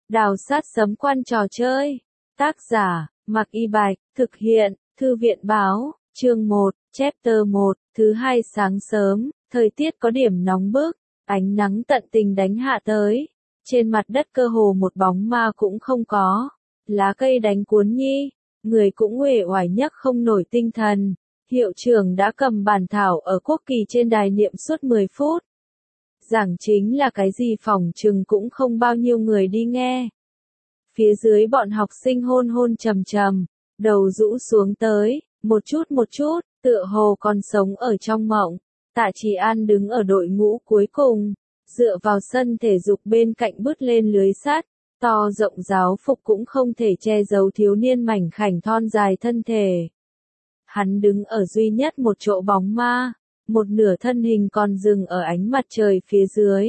Đào sát sấm quan trò chơi. Tác giả, Mạc Y Bạch, thực hiện, Thư viện Báo, chương 1, chapter 1, thứ hai sáng sớm, thời tiết có điểm nóng bức, ánh nắng tận tình đánh hạ tới. Trên mặt đất cơ hồ một bóng ma cũng không có, lá cây đánh cuốn nhi, người cũng uể oải nhấc không nổi tinh thần. Hiệu trưởng đã cầm bản thảo ở quốc kỳ trên đài niệm suốt 10 phút. Giảng chính là cái gì phỏng chừng cũng không bao nhiêu người đi nghe. Phía dưới bọn học sinh hôn hôn trầm trầm, đầu rũ xuống tới, một chút, tựa hồ còn sống ở trong mộng. Tạ Trì An đứng ở đội ngũ cuối cùng, dựa vào sân thể dục bên cạnh bứt lên lưới sắt, to rộng giáo phục cũng không thể che giấu thiếu niên mảnh khảnh thon dài thân thể. Hắn đứng ở duy nhất một chỗ bóng ma, một nửa thân hình còn dừng ở ánh mặt trời phía dưới.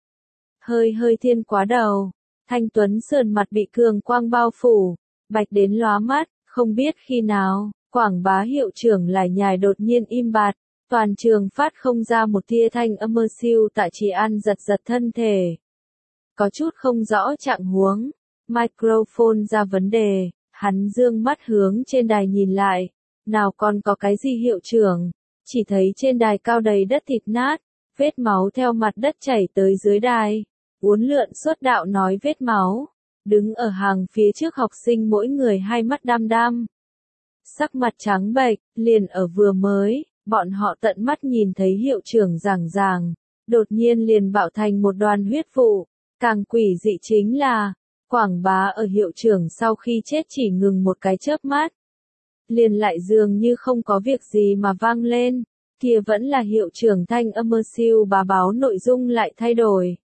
Hơi thiên quá đầu, thanh tuấn sườn mặt bị cường quang bao phủ, bạch đến lóa mắt, không biết khi nào, Quảng Bá hiệu trưởng lại nhài đột nhiên im bặt, toàn trường phát không ra một tia thanh âm mơ siêu. Tạ Trì An giật thân thể. Có chút không rõ trạng huống, microphone ra vấn đề, hắn dương mắt hướng trên đài nhìn lại. Nào còn có cái gì hiệu trưởng, chỉ thấy trên đài cao đầy đất thịt nát, vết máu theo mặt đất chảy tới dưới đài. Uốn lượn suốt đạo nói vết máu, đứng ở hàng phía trước học sinh mỗi người hai mắt đăm đăm. Sắc mặt trắng bệch, liền ở vừa mới, bọn họ tận mắt nhìn thấy hiệu trưởng giảng, đột nhiên liền bạo thành một đoàn huyết vụ. Càng quỷ dị chính là, Quảng Bá ở hiệu trưởng sau khi chết chỉ ngừng một cái chớp mắt. Liền lại dường như không có việc gì mà vang lên, kia vẫn là hiệu trưởng thanh âm mơ siêu bá báo nội dung lại thay đổi.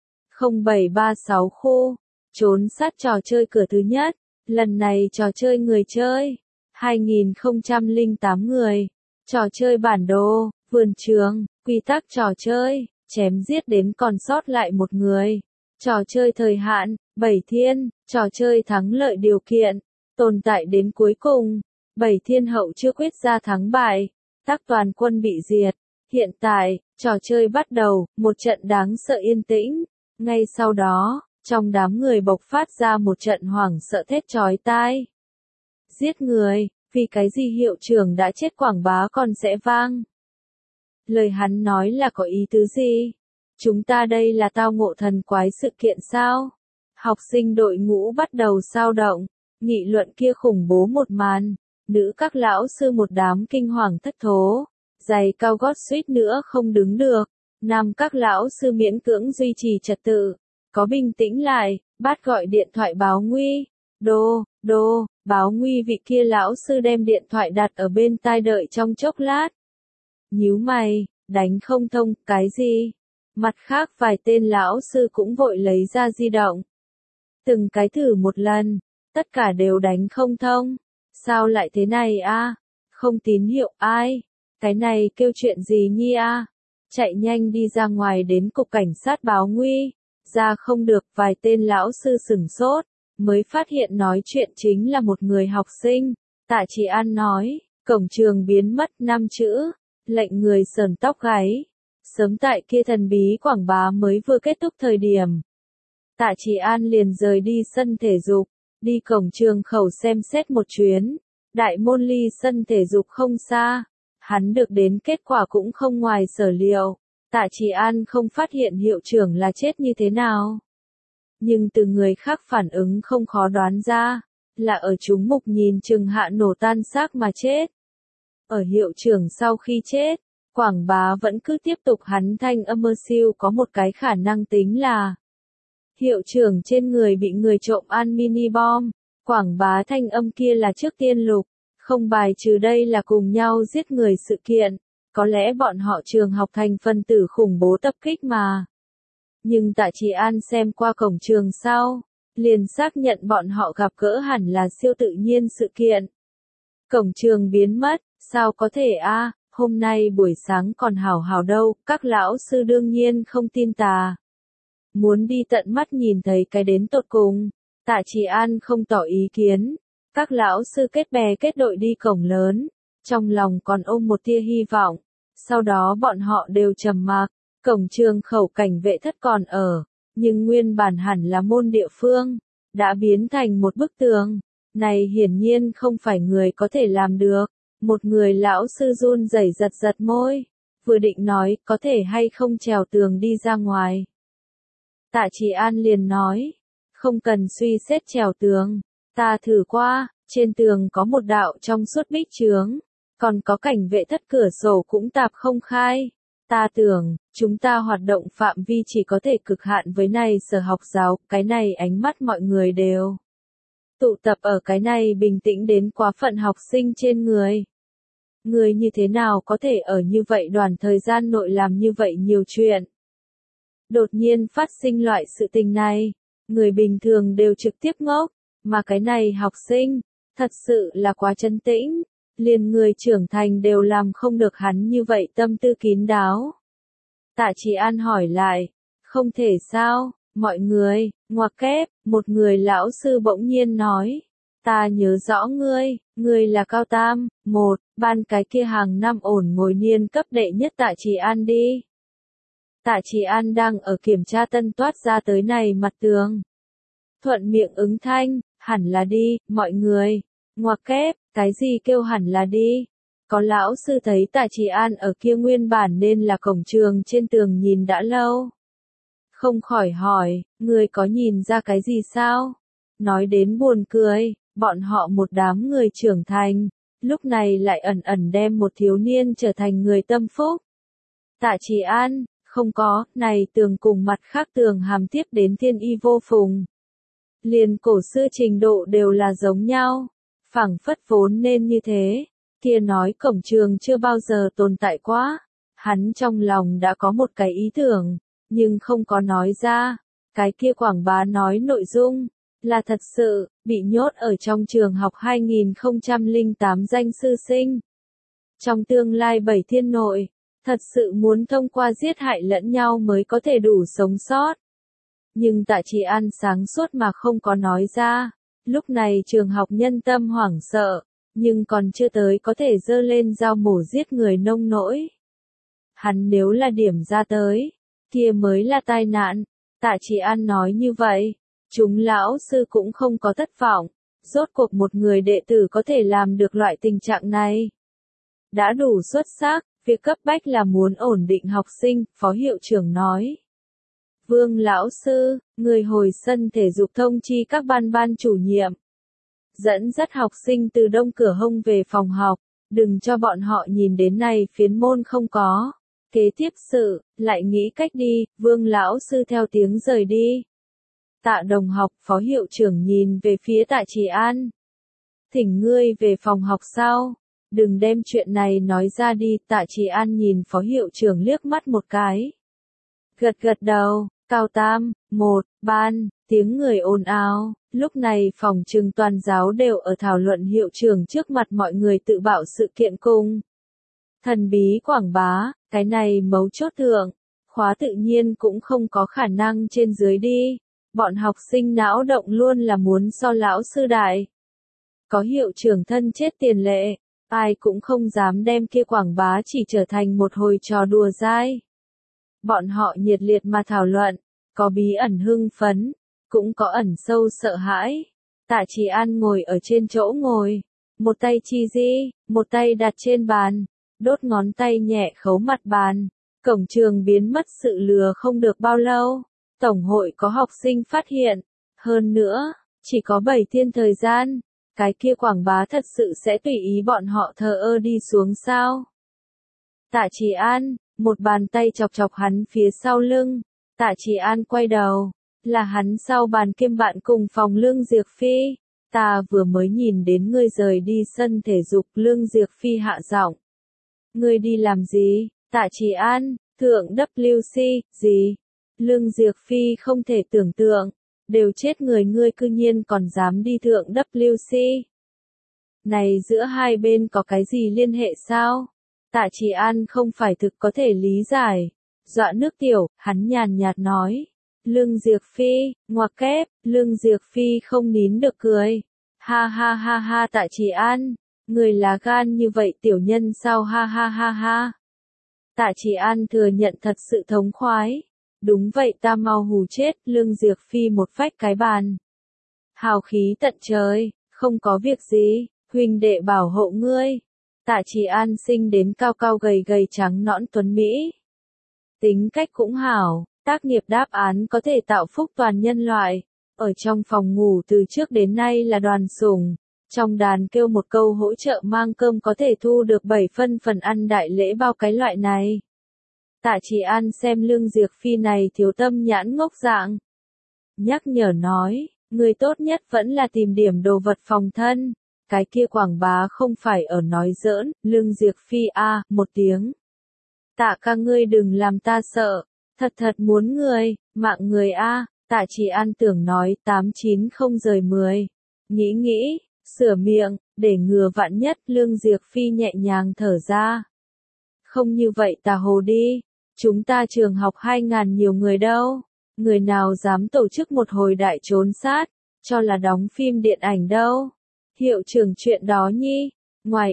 0736 khu, trốn sát trò chơi cửa thứ nhất, lần này trò chơi người chơi, 2008 người, trò chơi bản đồ, vườn trường, quy tắc trò chơi, chém giết đến còn sót lại một người, trò chơi thời hạn, 7 thiên, trò chơi thắng lợi điều kiện, tồn tại đến cuối cùng. 7 thiên hậu chưa quyết ra thắng bại, tác toàn quân bị diệt. Hiện tại, trò chơi bắt đầu, một trận đáng sợ yên tĩnh. Ngay sau đó, trong đám người bộc phát ra một trận hoảng sợ thét chói tai. Giết người, vì cái gì hiệu trưởng đã chết Quảng Bá còn sẽ vang? Lời hắn nói là có ý tứ gì? Chúng ta đây là tao ngộ thần quái sự kiện sao? Học sinh đội ngũ bắt đầu xao động, nghị luận kia khủng bố một màn. Nữ các lão sư một đám kinh hoàng thất thố, giày cao gót suýt nữa không đứng được. Nam các lão sư miễn cưỡng duy trì trật tự, có bình tĩnh lại, bắt gọi điện thoại báo nguy. Đô, báo nguy. Vị kia lão sư đem điện thoại đặt ở bên tai đợi trong chốc lát. Nhíu mày, đánh không thông, cái gì? Mặt khác vài tên lão sư cũng vội lấy ra di động. Từng cái thử một lần, tất cả đều đánh không thông. Sao lại thế này a? Không tín hiệu ai? Cái này kêu chuyện gì nhi a? Chạy nhanh đi ra ngoài đến cục cảnh sát báo nguy. Ra không được, vài tên lão sư sửng sốt, mới phát hiện nói chuyện chính là một người học sinh. Tạ Trì An nói, cổng trường biến mất 5 chữ, lệnh người sởn tóc gáy. Sớm tại kia thần bí Quảng Bá mới vừa kết thúc thời điểm. Tạ Trì An liền rời đi sân thể dục. Đi cổng trường khẩu xem xét một chuyến, đại môn ly sân thể dục không xa, hắn được đến kết quả cũng không ngoài sở liệu. Tạ Trì An không phát hiện hiệu trưởng là chết như thế nào. Nhưng từ người khác phản ứng không khó đoán ra, là ở chúng mục nhìn chừng hạ nổ tan xác mà chết. Ở hiệu trưởng sau khi chết, Quảng Bá vẫn cứ tiếp tục hắn thanh âm mơ siêu có một cái khả năng tính là hiệu trưởng trên người bị người trộm ăn mini bom. Quảng Bá thanh âm kia là trước tiên lục, không bài trừ đây là cùng nhau giết người sự kiện, có lẽ bọn họ trường học thành phân tử khủng bố tập kích mà. Nhưng Tạ Trì An xem qua cổng trường sau, liền xác nhận bọn họ gặp gỡ hẳn là siêu tự nhiên sự kiện. Cổng trường biến mất, sao có thể a? Hôm nay buổi sáng còn hảo đâu, các lão sư đương nhiên không tin tà. Muốn đi tận mắt nhìn thấy cái đến tột cùng. Tạ Trì An không tỏ ý kiến. Các lão sư kết bè kết đội đi cổng lớn, trong lòng còn ôm một tia hy vọng. Sau đó bọn họ đều trầm mặc. Cổng trường khẩu cảnh vệ thất còn ở, nhưng nguyên bản hẳn là môn địa phương, đã biến thành một bức tường. Này hiển nhiên không phải người có thể làm được. Một người lão sư run rẩy giật giật môi, vừa định nói có thể hay không trèo tường đi ra ngoài. Tạ Trì An liền nói, không cần suy xét trèo tường, ta thử qua, trên tường có một đạo trong suốt bích chướng, còn có cảnh vệ thất cửa sổ cũng tạp không khai. Ta tưởng, chúng ta hoạt động phạm vi chỉ có thể cực hạn với này sở học giáo, cái này ánh mắt mọi người đều tụ tập ở cái này bình tĩnh đến quá phận học sinh trên người. Người như thế nào có thể ở như vậy đoàn thời gian nội làm như vậy nhiều chuyện? Đột nhiên phát sinh loại sự tình này, người bình thường đều trực tiếp ngốc, mà cái này học sinh, thật sự là quá trấn tĩnh, liền người trưởng thành đều làm không được hắn như vậy tâm tư kín đáo. Tạ Trì An hỏi lại, không thể sao, mọi người, ngoặc kép, một người lão sư bỗng nhiên nói, ta nhớ rõ ngươi là Cao Tam, ban cái kia hàng năm ổn ngồi niên cấp đệ nhất Tạ Trì An đi. Tạ Trì An đang ở kiểm tra tân toát ra tới này mặt tường. Thuận miệng ứng thanh, hẳn là đi, mọi người, ngoặc kép, cái gì kêu hẳn là đi. Có lão sư thấy Tạ Trì An ở kia nguyên bản nên là cổng trường trên tường nhìn đã lâu. Không khỏi hỏi, người có nhìn ra cái gì sao? Nói đến buồn cười, bọn họ một đám người trưởng thành, lúc này lại ẩn ẩn đem một thiếu niên trở thành người tâm phúc. Tạ Trì An, không có, này tường cùng mặt khác tường hàm tiếp đến thiên y vô phùng. Liền cổ xưa trình độ đều là giống nhau, phảng phất vốn nên như thế, kia nói cổng trường chưa bao giờ tồn tại quá. Hắn trong lòng đã có một cái ý tưởng, nhưng không có nói ra, cái kia quảng bá nói nội dung, là thật sự, bị nhốt ở trong trường học 2008 danh sư sinh. Trong tương lai 7 thiên nội, thật sự muốn thông qua giết hại lẫn nhau mới có thể đủ sống sót. Nhưng Tạ Trì An sáng suốt mà không có nói ra, lúc này trường học nhân tâm hoảng sợ, nhưng còn chưa tới có thể dơ lên dao mổ giết người nông nỗi. Hắn nếu là điểm ra tới, kia mới là tai nạn. Tạ Trì An nói như vậy, chúng lão sư cũng không có thất vọng, rốt cuộc một người đệ tử có thể làm được loại tình trạng này. Đã đủ xuất sắc, việc cấp bách là muốn ổn định học sinh, phó hiệu trưởng nói. Vương lão sư, người hồi sân thể dục thông chi các ban chủ nhiệm. Dẫn dắt học sinh từ đông cửa hông về phòng học, đừng cho bọn họ nhìn đến này phiến môn không có. Kế tiếp sự, lại nghĩ cách đi, Vương lão sư theo tiếng rời đi. Tạ đồng học, phó hiệu trưởng nhìn về phía Tạ Trì An. Thỉnh ngươi về phòng học sau, đừng đem chuyện này nói ra đi. Tạ Trì An nhìn phó hiệu trưởng liếc mắt một cái. Gật đầu, Cao Tam, ban, tiếng người ồn ào. Lúc này phòng trừng toàn giáo đều ở thảo luận hiệu trưởng trước mặt mọi người tự bạo sự kiện cùng. Thần bí quảng bá, cái này mấu chốt thượng, khóa tự nhiên cũng không có khả năng trên dưới đi. Bọn học sinh não động luôn là muốn so lão sư đại. Có hiệu trưởng thân chết tiền lệ, ai cũng không dám đem kia quảng bá chỉ trở thành một hồi trò đùa dai. Bọn họ nhiệt liệt mà thảo luận, có bí ẩn hưng phấn, cũng có ẩn sâu sợ hãi. Tạ Trì An ngồi ở trên chỗ ngồi, một tay chi di, một tay đặt trên bàn, đốt ngón tay nhẹ khấu mặt bàn. Cổng trường biến mất sự lừa không được bao lâu, tổng hội có học sinh phát hiện. Hơn nữa, chỉ có 7 thiên thời gian, cái kia quảng bá thật sự sẽ tùy ý bọn họ thờ ơ đi xuống sao? Tạ Trì An, một bàn tay chọc chọc hắn phía sau lưng. Tạ Trì An quay đầu, là hắn sau bàn kiêm bạn cùng phòng Lương Diệc Phi. Ta vừa mới nhìn đến ngươi rời đi sân thể dục. Lương Diệc Phi hạ giọng. Ngươi đi làm gì? Tạ Trì An, thượng WC, gì? Lương Diệc Phi không thể tưởng tượng, đều chết người ngươi cư nhiên còn dám đi thượng WC. Này giữa hai bên có cái gì liên hệ sao? Tạ Trì An không phải thực có thể lý giải. Dọa nước tiểu, hắn nhàn nhạt nói. Lương Diệc Phi, ngoặc kép, Lương Diệc Phi không nín được cười. Ha ha ha ha Tạ Trì An, người lá gan như vậy tiểu nhân sao ha ha ha ha. Tạ Trì An thừa nhận thật sự thống khoái. Đúng vậy ta mau hù chết. Lương Diệc Phi một phách cái bàn. hào khí tận trời, không có việc gì, huynh đệ bảo hộ ngươi. Tạ Trì An sinh đến cao cao gầy gầy trắng nõn tuấn Mỹ. Tính cách cũng hảo, tác nghiệp đáp án có thể tạo phúc toàn nhân loại. Ở trong phòng ngủ từ trước đến nay là đoàn sủng, trong đàn kêu một câu hỗ trợ mang cơm có thể thu được 7 phân phần ăn đại lễ bao cái loại này. Tạ Trì An xem Lương Diệc Phi này thiếu tâm nhãn ngốc dạng. Nhắc nhở nói, người tốt nhất vẫn là tìm điểm đồ vật phòng thân. Cái kia quảng bá không phải ở nói giỡn, Lương Diệc Phi a, một tiếng. Tạ ca ngươi đừng làm ta sợ, thật muốn người, mạng người a. Tạ Trì An tưởng nói 8-9 rời 10. Nghĩ, sửa miệng, để ngừa vạn nhất, Lương Diệc Phi nhẹ nhàng thở ra. Không như vậy tà hồ đi, chúng ta trường học 2.000 nhiều người đâu, người nào dám tổ chức một hồi đại trốn sát, cho là đóng phim điện ảnh đâu. Hiệu trưởng chuyện đó nhi, ngoài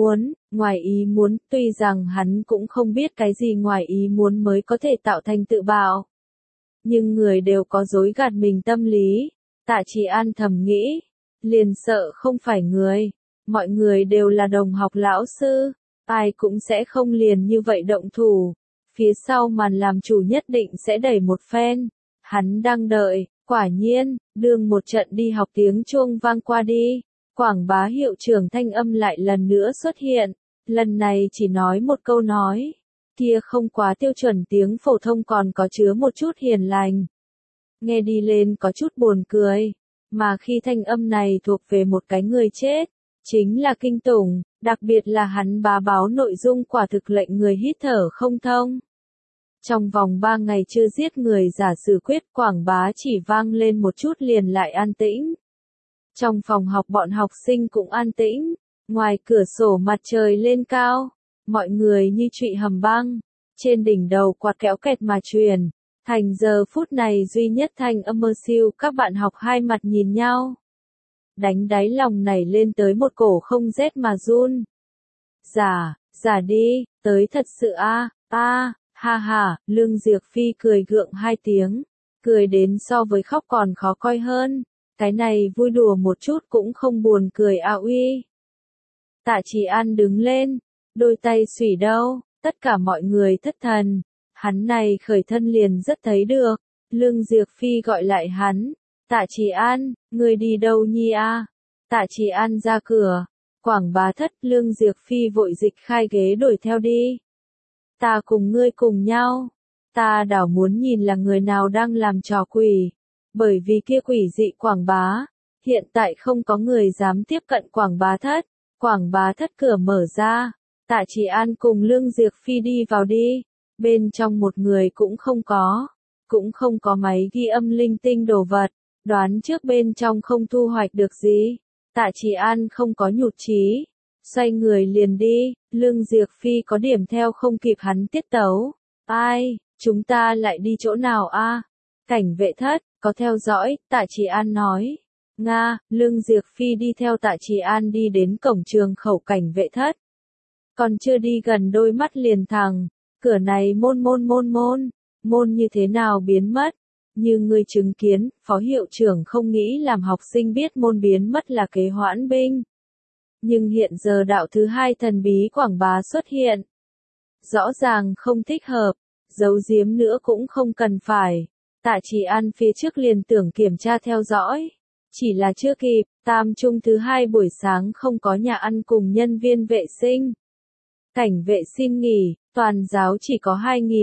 ý muốn, tuy rằng hắn cũng không biết cái gì ngoài ý muốn mới có thể tạo thành tự bạo. Nhưng người đều có dối gạt mình tâm lý, Tạ Trì An thầm nghĩ, liền sợ không phải người, mọi người đều là đồng học lão sư, ai cũng sẽ không liền như vậy động thủ, phía sau màn làm chủ nhất định sẽ đẩy một phen, hắn đang đợi, quả nhiên, đương một trận đi học tiếng chuông vang qua đi, quảng bá hiệu trưởng thanh âm lại lần nữa xuất hiện, lần này chỉ nói một câu nói. Kia không quá tiêu chuẩn tiếng phổ thông còn có chứa một chút hiền lành. Nghe đi lên có chút buồn cười, mà khi thanh âm này thuộc về một cái người chết, chính là kinh tủng, đặc biệt là hắn bá báo nội dung quả thực lệnh người hít thở không thông. Trong vòng 3 ngày chưa giết người giả xử quyết quảng bá chỉ vang lên một chút liền lại an tĩnh. Trong phòng học bọn học sinh cũng an tĩnh, ngoài cửa sổ mặt trời lên cao. Mọi người như trụy hầm băng, trên đỉnh đầu quạt kéo kẹt mà truyền, thành giờ phút này duy nhất thanh âm mơ siêu, các bạn học hai mặt nhìn nhau. Đánh đáy lòng này lên tới một cổ không rét mà run. Giả đi, tới thật sự a, ha ha, Lương Diệc Phi cười gượng 2 tiếng, cười đến so với khóc còn khó coi hơn, cái này vui đùa một chút cũng không buồn cười a uy. Tạ Trì An đứng lên. Đôi tay xủy đâu, tất cả mọi người thất thần, hắn này khởi thân liền rất thấy được, Lương Diệc Phi gọi lại hắn, Tạ Trì An, người đi đâu nhi a? Tạ Trì An ra cửa, quảng bá thất, Lương Diệc Phi vội dịch khai ghế đuổi theo đi. Ta cùng ngươi cùng nhau, ta đảo muốn nhìn là người nào đang làm trò quỷ, bởi vì kia quỷ dị quảng bá, hiện tại không có người dám tiếp cận quảng bá thất cửa mở ra. Tạ Trì An cùng Lương Diệc Phi đi vào đi, bên trong một người cũng không có máy ghi âm linh tinh đồ vật, đoán trước bên trong không thu hoạch được gì. Tạ Trì An không có nhụt chí, xoay người liền đi, Lương Diệc Phi có điểm theo không kịp hắn tiết tấu. Ai, chúng ta lại đi chỗ nào a? Cảnh vệ thất, có theo dõi, Tạ Trì An nói. Nga, Lương Diệc Phi đi theo Tạ Trì An đi đến cổng trường khẩu cảnh vệ thất. Còn chưa đi gần đôi mắt liền thẳng, cửa này môn như thế nào biến mất, như người chứng kiến, phó hiệu trưởng không nghĩ làm học sinh biết môn biến mất là kế hoãn binh. Nhưng hiện giờ đạo thứ 2 thần bí quảng bá xuất hiện. Rõ ràng không thích hợp, giấu giếm nữa cũng không cần phải, Tạ Trì An phía trước liền tưởng kiểm tra theo dõi. Chỉ là chưa kịp, tam trung thứ 2 buổi sáng không có nhà ăn cùng nhân viên vệ sinh. Cảnh vệ xin nghỉ, toàn giáo chỉ có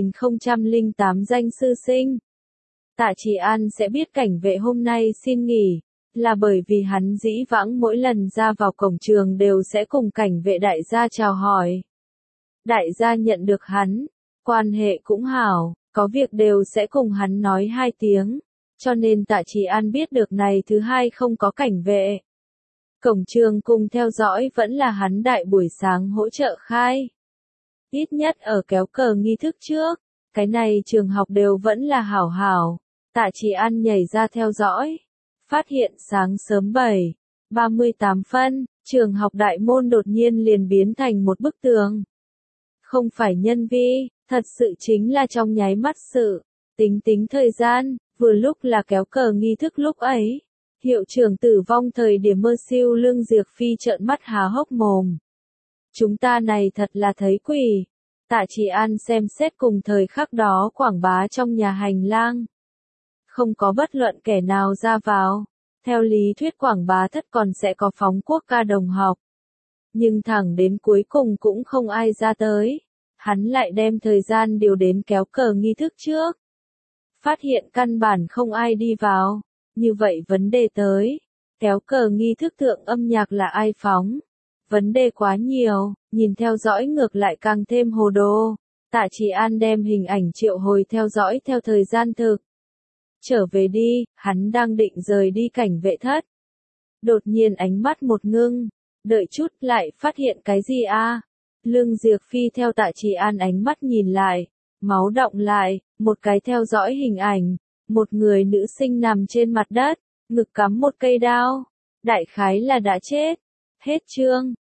2008 danh sư sinh. Tạ Trì An sẽ biết cảnh vệ hôm nay xin nghỉ, là bởi vì hắn dĩ vãng mỗi lần ra vào cổng trường đều sẽ cùng cảnh vệ đại gia chào hỏi. Đại gia nhận được hắn, quan hệ cũng hảo, có việc đều sẽ cùng hắn nói 2 tiếng, cho nên Tạ Trì An biết được này thứ 2 không có cảnh vệ. Cổng trường cùng theo dõi vẫn là hắn đại buổi sáng hỗ trợ khai. Ít nhất ở kéo cờ nghi thức trước, cái này trường học đều vẫn là hảo hảo. Tạ Trì An nhảy ra theo dõi. Phát hiện sáng sớm 7:38 phân, trường học đại môn đột nhiên liền biến thành một bức tường. Không phải nhân vi, thật sự chính là trong nháy mắt sự. Tính thời gian, vừa lúc là kéo cờ nghi thức lúc ấy. Hiệu trưởng tử vong thời điểm mơ siêu Lương Diệc Phi trợn mắt há hốc mồm. Chúng ta này thật là thấy quỷ. Tạ Chỉ An xem xét cùng thời khắc đó quảng bá trong nhà hành lang. Không có bất luận kẻ nào ra vào. Theo lý thuyết quảng bá thất còn sẽ có phóng quốc ca đồng học. Nhưng thẳng đến cuối cùng cũng không ai ra tới. Hắn lại đem thời gian điều đến kéo cờ nghi thức trước. Phát hiện căn bản không ai đi vào. Như vậy vấn đề tới. Kéo cờ nghi thức thượng âm nhạc là ai phóng? Vấn đề quá nhiều, nhìn theo dõi ngược lại càng thêm hồ đồ. Tạ Chỉ An đem hình ảnh triệu hồi theo dõi theo thời gian thực. Trở về đi, hắn đang định rời đi cảnh vệ thất. Đột nhiên ánh mắt một ngưng, đợi chút lại phát hiện cái gì a? Lương Diệc Phi theo Tạ Chỉ An ánh mắt nhìn lại, máu động lại, một cái theo dõi hình ảnh, một người nữ sinh nằm trên mặt đất, ngực cắm một cây đao, đại khái là đã chết. Hết chương.